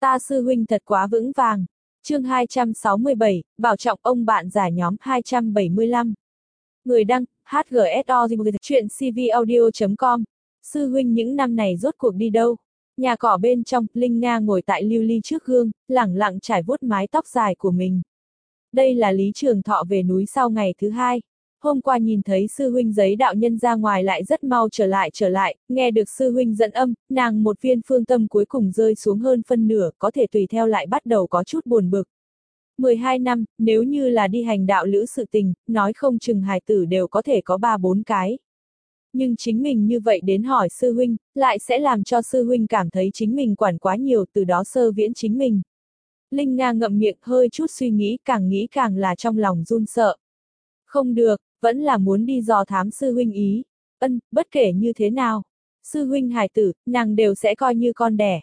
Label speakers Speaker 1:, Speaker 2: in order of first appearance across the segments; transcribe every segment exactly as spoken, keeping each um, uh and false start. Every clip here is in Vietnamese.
Speaker 1: Ta sư huynh thật quá vững vàng. Chương hai trăm sáu mươi bảy, bảo trọng ông bạn giả nhóm hai trăm bảy mươi lăm. Người đăng, hát giê ét o chuyện c v audio chấm com. Sư huynh những năm này rốt cuộc đi đâu? Nhà cỏ bên trong, Linh Nga ngồi tại lưu ly trước gương, lẳng lặng trải vuốt mái tóc dài của mình. Đây là Lý Trường Thọ về núi sau ngày thứ hai. Hôm qua nhìn thấy sư huynh giấy đạo nhân ra ngoài lại rất mau trở lại trở lại, nghe được sư huynh dẫn âm, nàng một viên phương tâm cuối cùng rơi xuống hơn phân nửa, có thể tùy theo lại bắt đầu có chút buồn bực. mười hai năm, nếu như là đi hành đạo lữ sự tình, nói không chừng hài tử đều có thể có ba bốn cái. Nhưng chính mình như vậy đến hỏi sư huynh, lại sẽ làm cho sư huynh cảm thấy chính mình quản quá nhiều, từ đó sơ viễn chính mình. Linh Nga ngậm miệng, hơi chút suy nghĩ, càng nghĩ càng là trong lòng run sợ. Không được, vẫn là muốn đi dò thám sư huynh ý. Ân, bất kể như thế nào, sư huynh hài tử, nàng đều sẽ coi như con đẻ.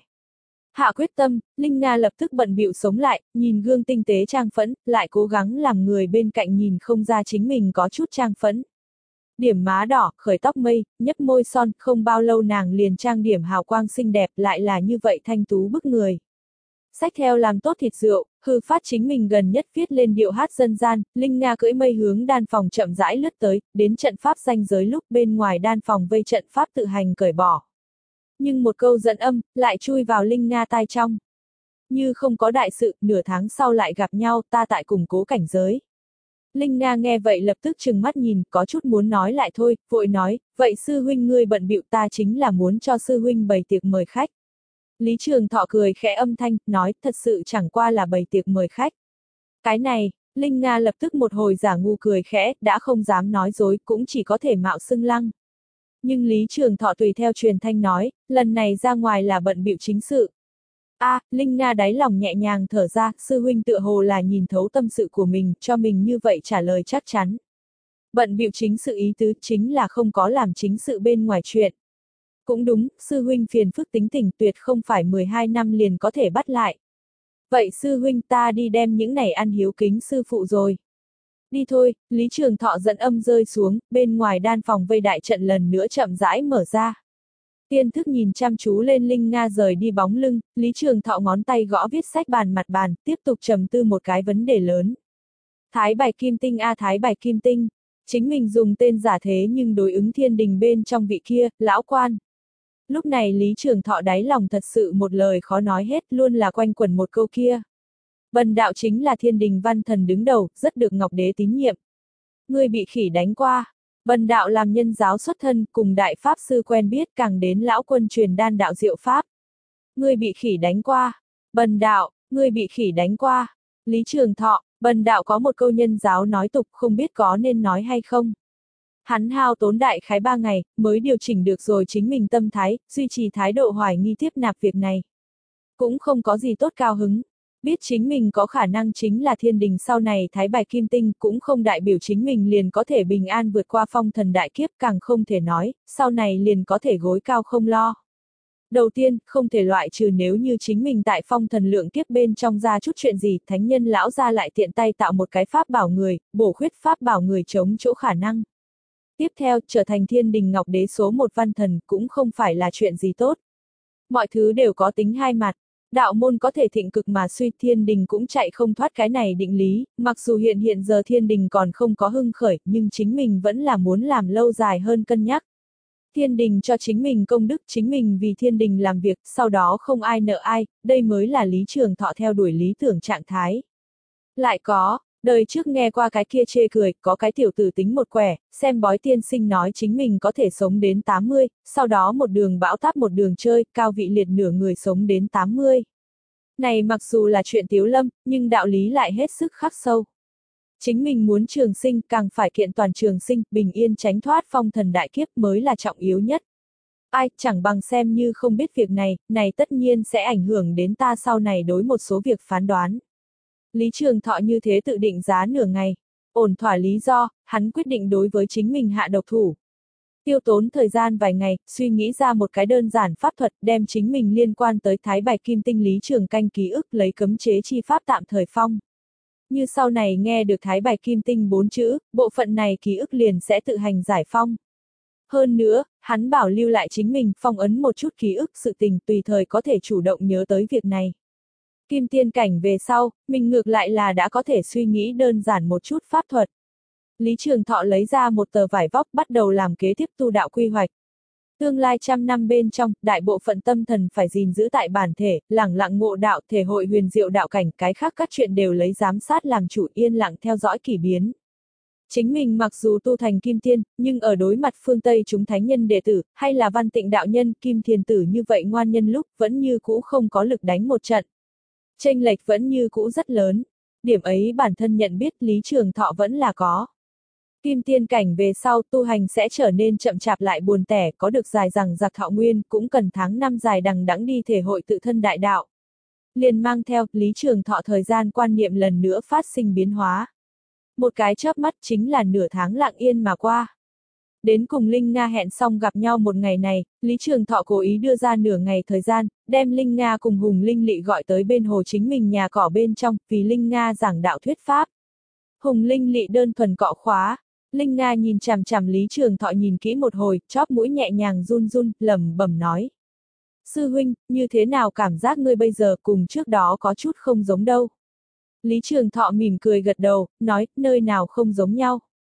Speaker 1: Hạ quyết tâm, Linh Nga lập tức bận bịu sống lại, nhìn gương tinh tế trang phẫn, lại cố gắng làm người bên cạnh nhìn không ra chính mình có chút trang phẫn. Điểm má đỏ, khởi tóc mây, nhấp môi son, không bao lâu nàng liền trang điểm hào quang xinh đẹp, lại là như vậy thanh tú bức người. Xách theo làm tốt thịt rượu, hư phát chính mình gần nhất viết lên điệu hát dân gian, Linh Nga cưỡi mây hướng đan phòng chậm rãi lướt tới, đến trận pháp ranh giới lúc bên ngoài đan phòng vây trận pháp tự hành cởi bỏ. Nhưng một câu dẫn âm, lại chui vào Linh Nga tai trong. Như không có đại sự, nửa tháng sau lại gặp nhau, ta tại củng cố cảnh giới. Linh Nga nghe vậy lập tức trừng mắt nhìn, có chút muốn nói lại thôi, vội nói, vậy sư huynh ngươi bận bịu, ta chính là muốn cho sư huynh bày tiệc mời khách. Lý Trường Thọ cười khẽ âm thanh, nói, thật sự chẳng qua là bày tiệc mời khách. Cái này, Linh Nga lập tức một hồi giả ngu cười khẽ, đã không dám nói dối, cũng chỉ có thể mạo xưng lăng. Nhưng Lý Trường Thọ tùy theo truyền thanh nói, lần này ra ngoài là bận bịu chính sự. A, à, Linh Nga đáy lòng nhẹ nhàng thở ra, sư huynh tựa hồ là nhìn thấu tâm sự của mình, cho mình như vậy trả lời chắc chắn. Bận bịu chính sự ý tứ chính là không có làm chính sự bên ngoài chuyện. Cũng đúng, sư huynh phiền phức tính tình tuyệt không phải mười hai năm liền có thể bắt lại. Vậy sư huynh ta đi đem những này ăn hiếu kính sư phụ rồi. Đi thôi, Lý Trường Thọ dẫn âm rơi xuống, bên ngoài đan phòng vây đại trận lần nữa chậm rãi mở ra. Tiên thức nhìn chăm chú lên Linh Nga rời đi bóng lưng, Lý Trường Thọ ngón tay gõ viết sách bàn mặt bàn, tiếp tục trầm tư một cái vấn đề lớn. Thái bài kim tinh a thái bài kim tinh, chính mình dùng tên giả thế nhưng đối ứng thiên đình bên trong vị kia, lão quan. Lúc này Lý Trường Thọ đáy lòng thật sự một lời khó nói hết, luôn là quanh quẩn một câu kia. Bần đạo chính là thiên đình văn thần đứng đầu, rất được Ngọc Đế tín nhiệm. Ngươi bị khỉ đánh qua. Bần đạo làm nhân giáo xuất thân, cùng đại pháp sư quen biết, càng đến lão quân truyền đan đạo diệu pháp. Ngươi bị khỉ đánh qua. Bần đạo, ngươi bị khỉ đánh qua. Lý Trường Thọ, bần đạo có một câu nhân giáo nói tục, không biết có nên nói hay không. Hắn hao tốn đại khái ba ngày, mới điều chỉnh được rồi chính mình tâm thái, duy trì thái độ hoài nghi tiếp nạp việc này. Cũng không có gì tốt cao hứng. Biết chính mình có khả năng chính là thiên đình sau này thái bài kim tinh, cũng không đại biểu chính mình liền có thể bình an vượt qua phong thần đại kiếp, càng không thể nói, sau này liền có thể gối cao không lo. Đầu tiên, không thể loại trừ nếu như chính mình tại phong thần lượng kiếp bên trong ra chút chuyện gì, thánh nhân lão ra lại tiện tay tạo một cái pháp bảo người, bổ khuyết pháp bảo người chống chỗ khả năng. Tiếp theo, trở thành thiên đình Ngọc Đế số một văn thần cũng không phải là chuyện gì tốt. Mọi thứ đều có tính hai mặt. Đạo môn có thể thịnh cực mà suy, thiên đình cũng chạy không thoát cái này định lý, mặc dù hiện hiện giờ thiên đình còn không có hưng khởi, nhưng chính mình vẫn là muốn làm lâu dài hơn cân nhắc. Thiên đình cho chính mình công đức, chính mình vì thiên đình làm việc, sau đó không ai nợ ai, đây mới là Lý Trường Thọ theo đuổi lý tưởng trạng thái. Lại có, đời trước nghe qua cái kia chê cười, có cái tiểu tử tính một quẻ, xem bói tiên sinh nói chính mình có thể sống đến tám mươi, sau đó một đường bão táp một đường chơi, cao vị liệt nửa người sống đến tám mươi. Này mặc dù là chuyện tiếu lâm, nhưng đạo lý lại hết sức khắc sâu. Chính mình muốn trường sinh, càng phải kiện toàn trường sinh, bình yên tránh thoát phong thần đại kiếp mới là trọng yếu nhất. Ai, chẳng bằng xem như không biết việc này, này tất nhiên sẽ ảnh hưởng đến ta sau này đối một số việc phán đoán. Lý Trường Thọ như thế tự định giá nửa ngày, ổn thỏa lý do, hắn quyết định đối với chính mình hạ độc thủ. Tiêu tốn thời gian vài ngày, suy nghĩ ra một cái đơn giản pháp thuật, đem chính mình liên quan tới thái bài kim tinh Lý Trường Canh ký ức lấy cấm chế chi pháp tạm thời phong. Như sau này nghe được thái bài kim tinh bốn chữ, bộ phận này ký ức liền sẽ tự hành giải phong. Hơn nữa, hắn bảo lưu lại chính mình, phong ấn một chút ký ức sự tình, tùy thời có thể chủ động nhớ tới việc này. Kim tiên cảnh về sau, mình ngược lại là đã có thể suy nghĩ đơn giản một chút pháp thuật. Lý Trường Thọ lấy ra một tờ vải vóc bắt đầu làm kế tiếp tu đạo quy hoạch. Tương lai trăm năm bên trong, đại bộ phận tâm thần phải gìn giữ tại bản thể, lẳng lặng ngộ đạo, thể hội huyền diệu đạo cảnh, cái khác các chuyện đều lấy giám sát làm chủ, yên lặng theo dõi kỷ biến. Chính mình mặc dù tu thành kim tiên, nhưng ở đối mặt phương Tây chúng thánh nhân đệ tử, hay là văn tịnh đạo nhân, kim thiền tử như vậy ngoan nhân lúc, vẫn như cũ không có lực đánh một trận. Chênh lệch vẫn như cũ rất lớn. Điểm ấy bản thân nhận biết Lý Trường Thọ vẫn là có. Kim tiên cảnh về sau tu hành sẽ trở nên chậm chạp lại buồn tẻ, có được dài rằng giặc thọ nguyên, cũng cần tháng năm dài đằng đẵng đi thể hội tự thân đại đạo. Liền mang theo, Lý Trường Thọ thời gian quan niệm lần nữa phát sinh biến hóa. Một cái chớp mắt chính là nửa tháng lặng yên mà qua. Đến cùng Linh Nga hẹn xong gặp nhau một ngày này, Lý Trường Thọ cố ý đưa ra nửa ngày thời gian, đem Linh Nga cùng Hùng Linh Lị gọi tới bên hồ chính mình nhà cỏ bên trong, vì Linh Nga giảng đạo thuyết pháp. Hùng Linh Lị đơn thuần cọ khóa. Linh Nga nhìn chằm chằm Lý Trường Thọ nhìn kỹ một hồi, chóp mũi nhẹ nhàng run run, lẩm bẩm nói. Sư huynh, như thế nào cảm giác ngươi bây giờ cùng trước đó có chút không giống đâu. Lý Trường Thọ mỉm cười gật đầu, nói, nơi nào không giống nhau.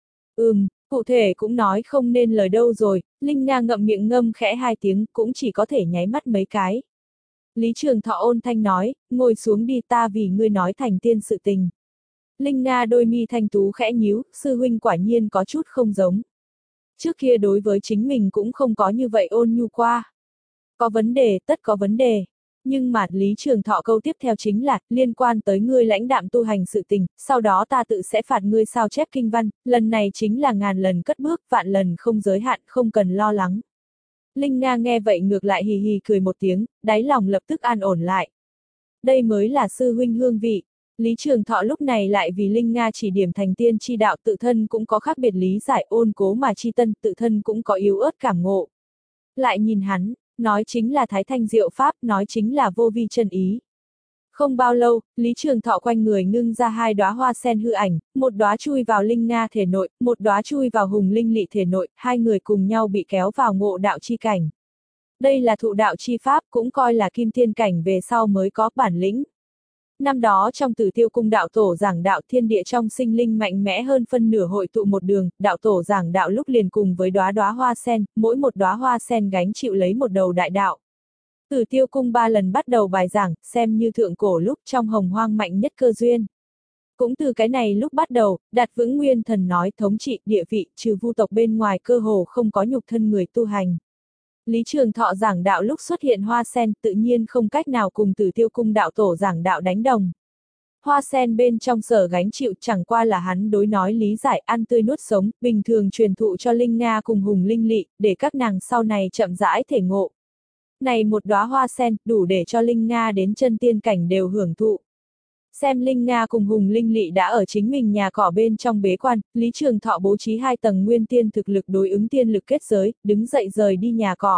Speaker 1: Ừm, cụ thể cũng nói không nên lời đâu rồi, Linh Nga ngậm miệng ngâm khẽ hai tiếng, cũng chỉ có thể nháy mắt mấy cái. Lý Trường Thọ ôn thanh nói, ngồi xuống đi, ta vì ngươi nói thành tiên sự tình. Linh Nga đôi mi thanh tú khẽ nhíu, sư huynh quả nhiên có chút không giống. Trước kia đối với chính mình cũng không có như vậy ôn nhu qua. Có vấn đề, tất có vấn đề. Nhưng mà Lý Trường Thọ câu tiếp theo chính là, liên quan tới ngươi lãnh đạm tu hành sự tình, sau đó ta tự sẽ phạt ngươi sao chép kinh văn, lần này chính là ngàn lần cất bước, vạn lần không giới hạn, không cần lo lắng. Linh Nga nghe vậy ngược lại hì hì cười một tiếng, đáy lòng lập tức an ổn lại. Đây mới là sư huynh hương vị. Lý Trường Thọ lúc này lại vì Linh Nga chỉ điểm thành tiên chi đạo, tự thân cũng có khác biệt lý giải, ôn cố mà chi tân, tự thân cũng có yếu ớt cảm ngộ. Lại nhìn hắn, nói chính là thái thanh diệu pháp, nói chính là vô vi chân ý. Không bao lâu, Lý Trường Thọ quanh người ngưng ra hai đóa hoa sen hư ảnh, một đóa chui vào Linh Nga thể nội, một đóa chui vào Hùng Linh Lị thể nội, hai người cùng nhau bị kéo vào ngộ đạo chi cảnh. Đây là thụ đạo chi pháp, cũng coi là kim thiên cảnh về sau mới có bản lĩnh. Năm đó trong Tử Tiêu Cung đạo tổ giảng đạo, thiên địa trong sinh linh mạnh mẽ hơn phân nửa hội tụ một đường, đạo tổ giảng đạo lúc liền cùng với đóa đóa hoa sen, mỗi một đóa hoa sen gánh chịu lấy một đầu đại đạo. Tử Tiêu Cung ba lần bắt đầu bài giảng, xem như thượng cổ lúc trong hồng hoang mạnh nhất cơ duyên. Cũng từ cái này lúc bắt đầu, đặt vững nguyên thần nói thống trị địa vị, trừ vu tộc bên ngoài cơ hồ không có nhục thân người tu hành. Lý Trường Thọ giảng đạo lúc xuất hiện hoa sen, tự nhiên không cách nào cùng Tử Tiêu Cung đạo tổ giảng đạo đánh đồng. Hoa sen bên trong sở gánh chịu chẳng qua là hắn đối nói lý giải, ăn tươi nuốt sống, bình thường truyền thụ cho Linh Nga cùng Hùng Linh Lị, để các nàng sau này chậm rãi thể ngộ. Này một đóa hoa sen, đủ để cho Linh Nga đến chân tiên cảnh đều hưởng thụ. Xem Linh Nga cùng Hùng Linh Lị đã ở chính mình nhà cỏ bên trong bế quan, Lý Trường Thọ bố trí hai tầng nguyên tiên thực lực đối ứng tiên lực kết giới, đứng dậy rời đi nhà cỏ.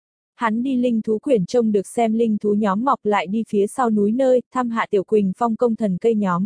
Speaker 1: Hắn đi linh thú quyển trông được xem linh thú nhóm mọc lại đi phía sau núi nơi, thăm hạ Tiểu Quỳnh Phong công thần cây nhóm.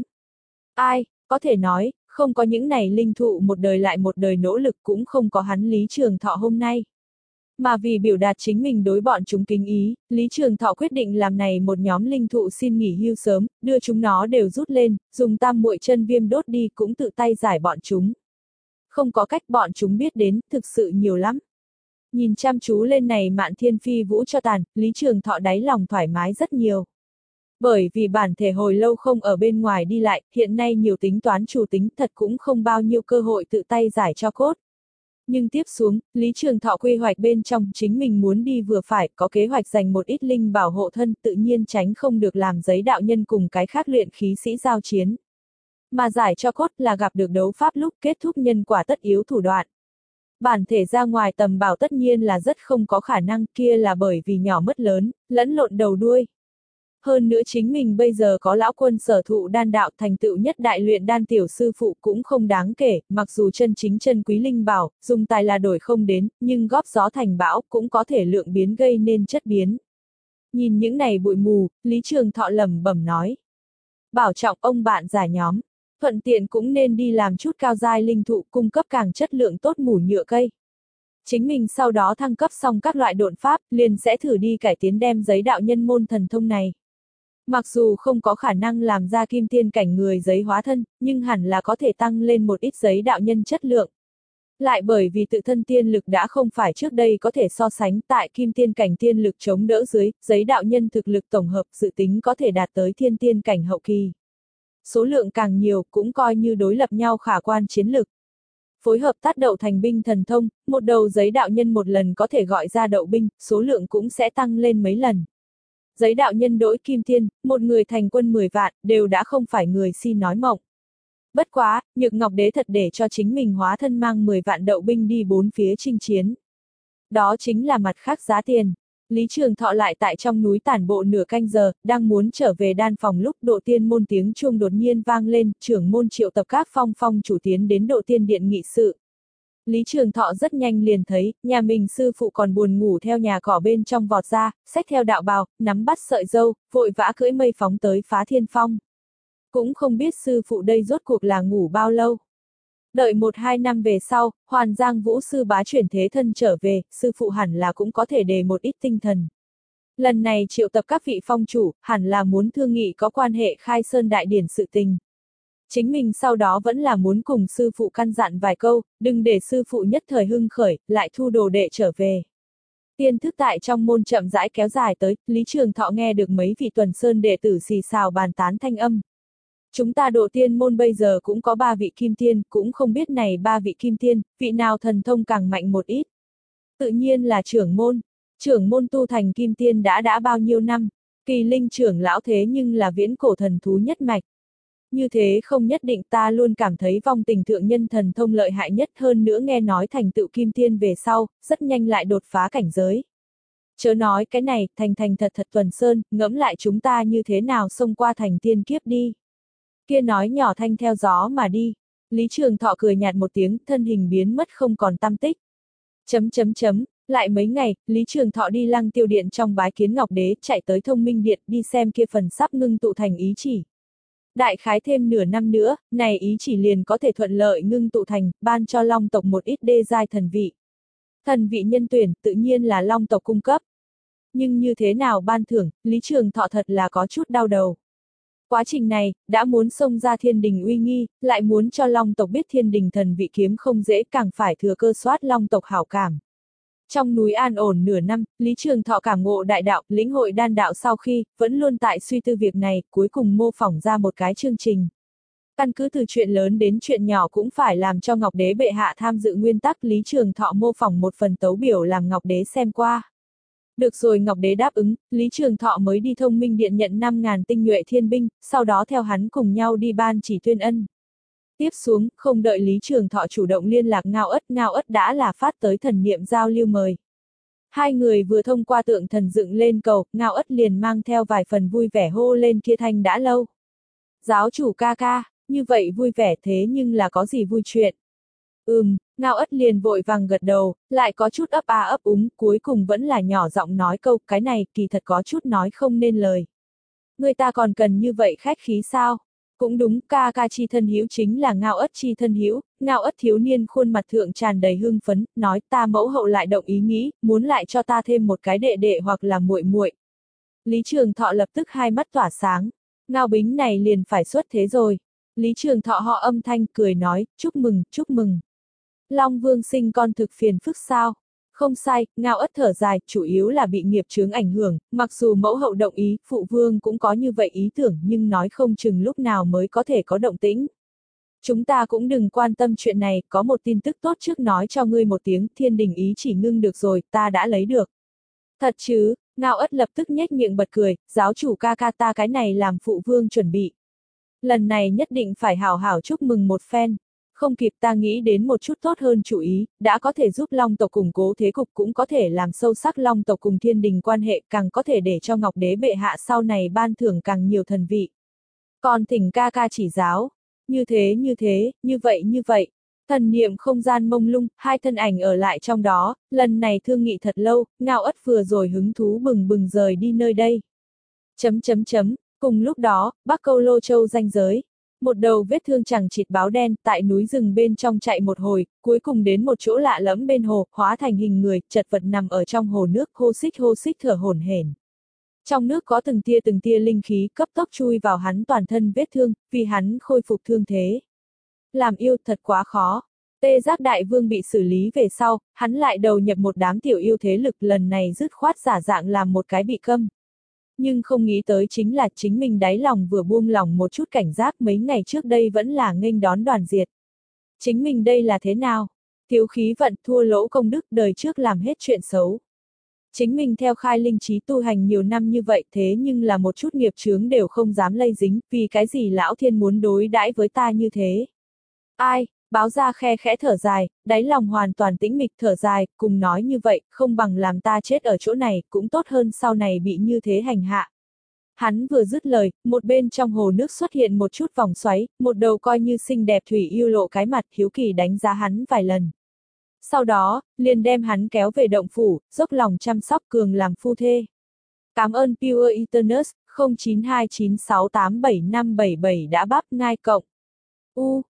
Speaker 1: Ai, có thể nói, không có những này linh thụ một đời lại một đời nỗ lực cũng không có hắn Lý Trường Thọ hôm nay. Mà vì biểu đạt chính mình đối bọn chúng kính ý, Lý Trường Thọ quyết định làm này một nhóm linh thụ xin nghỉ hưu sớm, đưa chúng nó đều rút lên, dùng tam muội chân viêm đốt đi cũng tự tay giải bọn chúng. Không có cách bọn chúng biết đến, thực sự nhiều lắm. Nhìn chăm chú lên này Mạn Thiên Phi Vũ cho tàn, Lý Trường Thọ đáy lòng thoải mái rất nhiều. Bởi vì bản thể hồi lâu không ở bên ngoài đi lại, hiện nay nhiều tính toán chủ tính thật cũng không bao nhiêu cơ hội tự tay giải cho cốt. Nhưng tiếp xuống, Lý Trường Thọ quy hoạch bên trong chính mình muốn đi vừa phải, có kế hoạch dành một ít linh bảo hộ thân, tự nhiên tránh không được làm giấy đạo nhân cùng cái khác luyện khí sĩ giao chiến. Mà giải cho cốt là gặp được đấu pháp lúc kết thúc nhân quả tất yếu thủ đoạn. Bản thể ra ngoài tầm bảo tất nhiên là rất không có khả năng, kia là bởi vì nhỏ mất lớn, lẫn lộn đầu đuôi. Hơn nữa chính mình bây giờ có lão quân sở thụ đan đạo thành tựu nhất đại luyện đan tiểu sư phụ cũng không đáng kể, mặc dù chân chính chân quý linh bảo, dùng tài là đổi không đến, nhưng góp gió thành bão cũng có thể lượng biến gây nên chất biến. Nhìn những này bụi mù, Lý Trường Thọ lẩm bẩm nói. Bảo trọng ông bạn giả nhóm, thuận tiện cũng nên đi làm chút cao giai linh thụ cung cấp càng chất lượng tốt mủ nhựa cây. Chính mình sau đó thăng cấp xong các loại độn pháp, liền sẽ thử đi cải tiến đem giấy đạo nhân môn thần thông này. Mặc dù không có khả năng làm ra kim tiên cảnh người giấy hóa thân, nhưng hẳn là có thể tăng lên một ít giấy đạo nhân chất lượng. Lại bởi vì tự thân tiên lực đã không phải trước đây có thể so sánh, tại kim tiên cảnh tiên lực chống đỡ dưới, giấy đạo nhân thực lực tổng hợp dự tính có thể đạt tới thiên tiên cảnh hậu kỳ. Số lượng càng nhiều cũng coi như đối lập nhau khả quan chiến lực. Phối hợp tác đậu thành binh thần thông, một đầu giấy đạo nhân một lần có thể gọi ra đậu binh, số lượng cũng sẽ tăng lên mấy lần. Giấy đạo nhân đỗi kim tiên, một người thành quân mười vạn, đều đã không phải người si nói mộng. Bất quá, Nhược Ngọc Đế thật để cho chính mình hóa thân mang mười vạn đậu binh đi bốn phía chinh chiến. Đó chính là mặt khác giá tiền. Lý Trường Thọ lại tại trong núi tản bộ nửa canh giờ, đang muốn trở về đan phòng lúc Độ Tiên môn tiếng chuông đột nhiên vang lên, trưởng môn triệu tập các phong phong chủ tiến đến Độ Tiên điện nghị sự. Lý Trường Thọ rất nhanh liền thấy, nhà mình sư phụ còn buồn ngủ theo nhà cỏ bên trong vọt ra, xách theo đạo bào, nắm bắt sợi dâu, vội vã cưỡi mây phóng tới Phá Thiên Phong. Cũng không biết sư phụ đây rốt cuộc là ngủ bao lâu. Đợi một hai năm về sau, Hoàn Giang Vũ sư bá chuyển thế thân trở về, sư phụ hẳn là cũng có thể đề một ít tinh thần. Lần này triệu tập các vị phong chủ, hẳn là muốn thương nghị có quan hệ khai sơn đại điển sự tình. Chính mình sau đó vẫn là muốn cùng sư phụ căn dặn vài câu, đừng để sư phụ nhất thời hưng khởi, lại thu đồ đệ trở về. Tiên thức tại trong môn chậm rãi kéo dài tới, Lý Trường Thọ nghe được mấy vị tuần sơn đệ tử xì xào bàn tán thanh âm. Chúng ta Độ Tiên môn bây giờ cũng có ba vị kim tiên, cũng không biết này ba vị kim tiên, vị nào thần thông càng mạnh một ít. Tự nhiên là trưởng môn. Trưởng môn tu thành kim tiên đã đã bao nhiêu năm, Kỳ Linh trưởng lão thế nhưng là viễn cổ thần thú nhất mạch. Như thế không nhất định, ta luôn cảm thấy vong tình thượng nhân thần thông lợi hại nhất, hơn nữa nghe nói thành tựu kim tiên về sau, rất nhanh lại đột phá cảnh giới. Chớ nói cái này, thành thành thật thật Tuần Sơn, ngẫm lại chúng ta như thế nào xông qua thành tiên kiếp đi. Kia nói nhỏ thanh theo gió mà đi. Lý Trường Thọ cười nhạt một tiếng, thân hình biến mất không còn tăm tích. Chấm chấm chấm, lại mấy ngày, Lý Trường Thọ đi Lăng Tiêu Điện trong bái kiến Ngọc Đế, chạy tới Thông Minh Điện đi xem kia phần sắp ngưng tụ thành ý chỉ. Đại khái thêm nửa năm nữa, này ý chỉ liền có thể thuận lợi ngưng tụ thành, ban cho Long tộc một ít đê giai thần vị. Thần vị nhân tuyển, tự nhiên là Long tộc cung cấp. Nhưng như thế nào ban thưởng, Lý Trường Thọ thật là có chút đau đầu. Quá trình này, đã muốn xông ra thiên đình uy nghi, lại muốn cho Long tộc biết thiên đình thần vị kiếm không dễ, càng phải thừa cơ soát Long tộc hảo cảm. Trong núi an ổn nửa năm, Lý Trường Thọ cảm ngộ đại đạo, lĩnh hội đan đạo sau khi, vẫn luôn tại suy tư việc này, cuối cùng mô phỏng ra một cái chương trình. Căn cứ từ chuyện lớn đến chuyện nhỏ cũng phải làm cho Ngọc Đế bệ hạ tham dự nguyên tắc, Lý Trường Thọ mô phỏng một phần tấu biểu làm Ngọc Đế xem qua. Được rồi, Ngọc Đế đáp ứng, Lý Trường Thọ mới đi Thông Minh Điện nhận năm ngàn tinh nhuệ thiên binh, sau đó theo hắn cùng nhau đi ban chỉ tuyên ân. Tiếp xuống, không đợi Lý Trường Thọ chủ động liên lạc Ngao Ất, Ngao Ất đã là phát tới thần niệm giao lưu mời. Hai người vừa thông qua tượng thần dựng lên cầu, Ngao Ất liền mang theo vài phần vui vẻ hô lên kia thanh đã lâu. Giáo chủ ca ca, như vậy vui vẻ thế nhưng là có gì vui chuyện? Ừm, Ngao Ất liền vội vàng gật đầu, lại có chút ấp a ấp úng, cuối cùng vẫn là nhỏ giọng nói câu, cái này kỳ thật có chút nói không nên lời. Người ta còn cần như vậy khách khí sao? Cũng đúng, ca ca chi thân hữu chính là Ngao Ất chi thân hữu. Ngao Ất thiếu niên khuôn mặt thượng tràn đầy hưng phấn, nói ta mẫu hậu lại động ý nghĩ, muốn lại cho ta thêm một cái đệ đệ hoặc là muội muội. Lý Trường Thọ lập tức hai mắt tỏa sáng, Ngao Bính này liền phải xuất thế rồi. Lý Trường Thọ họ âm thanh cười nói, chúc mừng, chúc mừng. Long Vương sinh con thực phiền phức sao? Không sai, Ngao Ất thở dài, chủ yếu là bị nghiệp chướng ảnh hưởng, mặc dù mẫu hậu động ý, phụ vương cũng có như vậy ý tưởng, nhưng nói không chừng lúc nào mới có thể có động tĩnh. Chúng ta cũng đừng quan tâm chuyện này, có một tin tức tốt trước nói cho ngươi một tiếng, thiên đình ý chỉ ngưng được rồi, ta đã lấy được. Thật chứ? Ngao Ất lập tức nhếch miệng bật cười, giáo chủ ca ca ta cái này làm phụ vương chuẩn bị. Lần này nhất định phải hảo hảo chúc mừng một phen. Không kịp, ta nghĩ đến một chút tốt hơn chủ ý, đã có thể giúp Long tộc củng cố thế cục, cũng có thể làm sâu sắc Long tộc cùng thiên đình quan hệ, càng có thể để cho Ngọc Đế bệ hạ sau này ban thưởng càng nhiều thần vị. Còn thỉnh ca ca chỉ giáo, như thế như thế, như vậy như vậy. Thần niệm không gian mông lung, hai thân ảnh ở lại trong đó, lần này thương nghị thật lâu, Ngao Ất vừa rồi hứng thú bừng bừng rời đi nơi đây. Chấm chấm chấm, cùng lúc đó, Bắc Câu Lô Châu ranh giới. Một đầu vết thương chẳng chịt báo đen, tại núi rừng bên trong chạy một hồi, cuối cùng đến một chỗ lạ lẫm bên hồ, hóa thành hình người, chật vật nằm ở trong hồ nước, hô xích hô xích thở hổn hển. Trong nước có từng tia từng tia linh khí cấp tốc chui vào hắn toàn thân vết thương, vì hắn khôi phục thương thế. Làm yêu thật quá khó. Tê Giác Đại Vương bị xử lý về sau, hắn lại đầu nhập một đám tiểu yêu thế lực, lần này dứt khoát giả dạng làm một cái bị câm. Nhưng không nghĩ tới chính là chính mình đáy lòng vừa buông lòng một chút cảnh giác, mấy ngày trước đây vẫn là nghênh đón đoàn diệt. Chính mình đây là thế nào? Thiếu khí vận, thua lỗ công đức, đời trước làm hết chuyện xấu. Chính mình theo khai linh trí tu hành nhiều năm như vậy, thế nhưng là một chút nghiệp chướng đều không dám lây dính, vì cái gì lão thiên muốn đối đãi với ta như thế? Ai? Báo ra khe khẽ thở dài, đáy lòng hoàn toàn tĩnh mịch thở dài, cùng nói như vậy, không bằng làm ta chết ở chỗ này, cũng tốt hơn sau này bị như thế hành hạ. Hắn vừa dứt lời, một bên trong hồ nước xuất hiện một chút vòng xoáy, một đầu coi như xinh đẹp thủy yêu lộ cái mặt, hiếu kỳ đánh giá hắn vài lần. Sau đó, liền đem hắn kéo về động phủ, dốc lòng chăm sóc cường làm phu thê. Cảm ơn Pure Eternus, không chín hai chín sáu tám bảy năm bảy bảy đã bắp ngai cộng. U